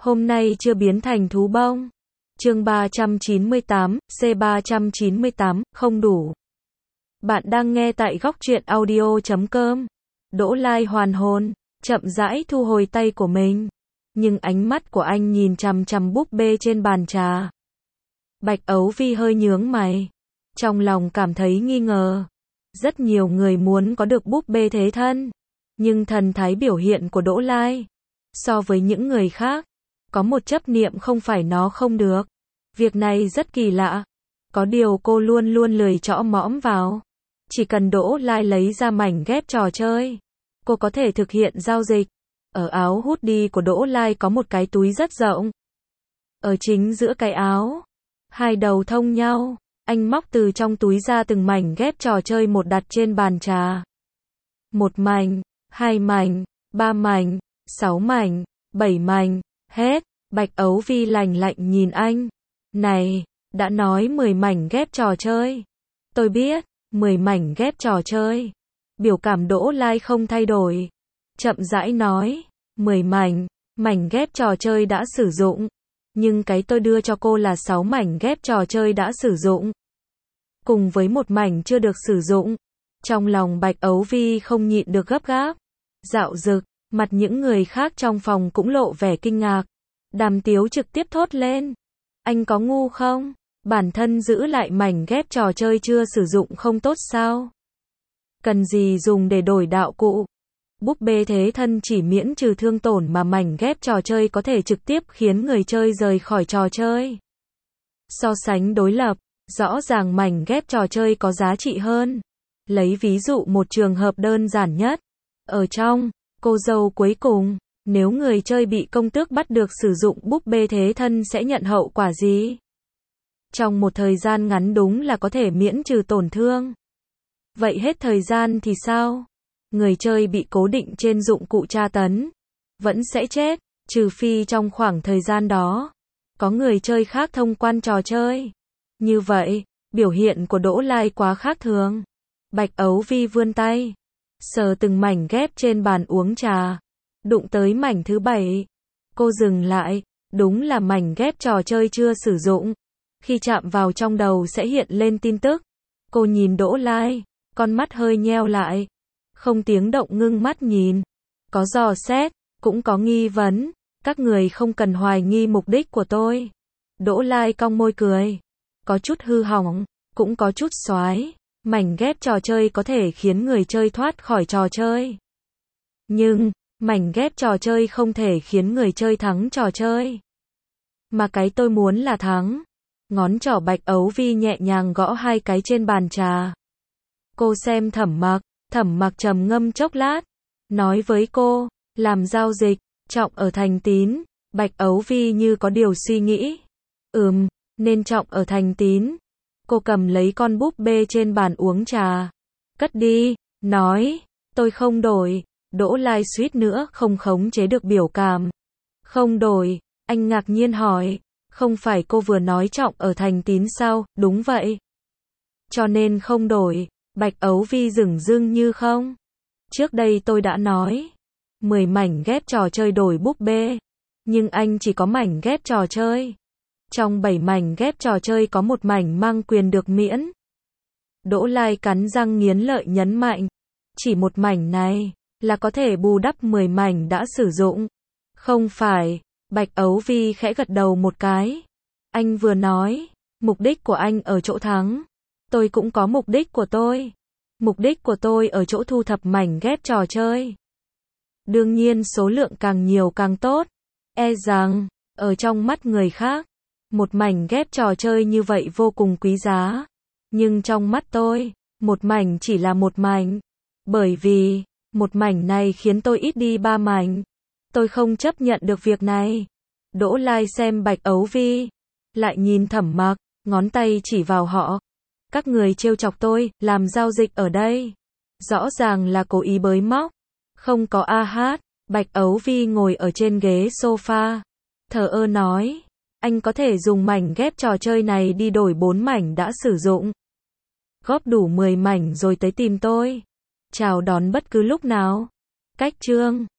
hôm nay chưa biến thành thú bông. Chương 398, C398, không đủ. Bạn đang nghe tại góc truyện audio.com. Đỗ Lai hoàn hồn, chậm rãi thu hồi tay của mình. Nhưng ánh mắt của anh nhìn chằm chằm búp bê trên bàn trà. Bạch Ấu Vi hơi nhướng mày. Trong lòng cảm thấy nghi ngờ. Rất nhiều người muốn có được búp bê thế thân. Nhưng thần thái biểu hiện của Đỗ Lai, so với những người khác, có một chấp niệm không phải nó không được. Việc này rất kỳ lạ. Có điều cô luôn luôn lười chõ mõm vào. Chỉ cần Đỗ Lai lấy ra mảnh ghép trò chơi, cô có thể thực hiện giao dịch. Ở áo hoodie của Đỗ Lai có một cái túi rất rộng. Ở chính giữa cái áo, hai đầu thông nhau, anh móc từ trong túi ra từng mảnh ghép trò chơi một đặt trên bàn trà. 1 mảnh, 2 mảnh, 3 mảnh, 6 mảnh, 7 mảnh, hết. Bạch Ấu Vi lạnh lạnh nhìn anh. Này, đã nói 10 mảnh ghép trò chơi. Tôi biết, 10 mảnh ghép trò chơi. Biểu cảm Đỗ Lai không thay đổi. Chậm rãi nói, 10 mảnh ghép trò chơi đã sử dụng. Nhưng cái tôi đưa cho cô là 6 mảnh ghép trò chơi đã sử dụng. Cùng với 1 mảnh chưa được sử dụng. Trong lòng Bạch Ấu Vi không nhịn được gấp gáp. Dạo dực, mặt những người khác trong phòng cũng lộ vẻ kinh ngạc. Đàm Tiếu trực tiếp thốt lên. Anh có ngu không? Bản thân giữ lại mảnh ghép trò chơi chưa sử dụng không tốt sao? Cần gì dùng để đổi đạo cụ? Búp bê thế thân chỉ miễn trừ thương tổn mà mảnh ghép trò chơi có thể trực tiếp khiến người chơi rời khỏi trò chơi. So sánh đối lập, rõ ràng mảnh ghép trò chơi có giá trị hơn. Lấy ví dụ một trường hợp đơn giản nhất. Ở trong Cô dâu cuối cùng, nếu người chơi bị công tước bắt được sử dụng búp bê thế thân sẽ nhận hậu quả gì? Trong một thời gian ngắn đúng là có thể miễn trừ tổn thương. Vậy hết thời gian thì sao? Người chơi bị cố định trên dụng cụ tra tấn, vẫn sẽ chết, trừ phi trong khoảng thời gian đó, có người chơi khác thông quan trò chơi. Như vậy, biểu hiện của Đỗ Lai quá khác thường. Bạch Ấu Vi vươn tay, sờ từng mảnh ghép trên bàn uống trà, đụng tới mảnh thứ 7. Cô dừng lại, đúng là mảnh ghép trò chơi chưa sử dụng. Khi chạm vào trong đầu sẽ hiện lên tin tức. Cô nhìn Đỗ Lai, con mắt hơi nheo lại. Không tiếng động ngưng mắt nhìn. Có dò xét, cũng có nghi vấn. Các người không cần hoài nghi mục đích của tôi. Đỗ Lai cong môi cười. Có chút hư hỏng, cũng có chút xoái. Mảnh ghép trò chơi có thể khiến người chơi thoát khỏi trò chơi. Nhưng, mảnh ghép trò chơi không thể khiến người chơi thắng trò chơi. Mà cái tôi muốn là thắng. Ngón trỏ Bạch Ấu Vi nhẹ nhàng gõ 2 cái trên bàn trà. Cô xem Thẩm Mặc trầm ngâm chốc lát. Nói với cô, làm giao dịch, trọng ở Thành Tín. Bạch Ấu Vi như có điều suy nghĩ. Nên trọng ở Thành Tín. Cô cầm lấy con búp bê trên bàn uống trà. Cất đi, nói, tôi không đổi. Đỗ Lai suýt nữa không khống chế được biểu cảm. Không đổi, anh ngạc nhiên hỏi. Không phải cô vừa nói trọng ở Thành Tín sao? Đúng vậy. Cho nên không đổi. Bạch Ấu Vi dửng dưng như không. Trước đây tôi đã nói 10 mảnh ghép trò chơi đổi búp bê. Nhưng anh chỉ có mảnh ghép trò chơi. Trong 7 mảnh ghép trò chơi có 1 mảnh mang quyền được miễn. Đỗ Lai cắn răng nghiến lợi nhấn mạnh. Chỉ 1 mảnh này là có thể bù đắp 10 mảnh đã sử dụng. Không phải. Bạch Ấu Vi khẽ gật đầu một cái. Anh vừa nói, mục đích của anh ở chỗ thắng. Tôi cũng có mục đích của tôi. Mục đích của tôi ở chỗ thu thập mảnh ghép trò chơi. Đương nhiên số lượng càng nhiều càng tốt. E rằng, ở trong mắt người khác, 1 mảnh ghép trò chơi như vậy vô cùng quý giá. Nhưng trong mắt tôi, 1 mảnh chỉ là 1 mảnh. Bởi vì, 1 mảnh này khiến tôi ít đi 3 mảnh. Tôi không chấp nhận được việc này. Đỗ Lai xem Bạch Ấu Vi, lại nhìn Thẩm Mặc, ngón tay chỉ vào họ. Các người trêu chọc tôi, làm giao dịch ở đây. Rõ ràng là cố ý bới móc. Không có a hát. Bạch Ấu Vi ngồi ở trên ghế sofa. Thờ ơ nói. Anh có thể dùng mảnh ghép trò chơi này đi đổi 4 mảnh đã sử dụng. Góp đủ 10 mảnh rồi tới tìm tôi. Chào đón bất cứ lúc nào. Cách chương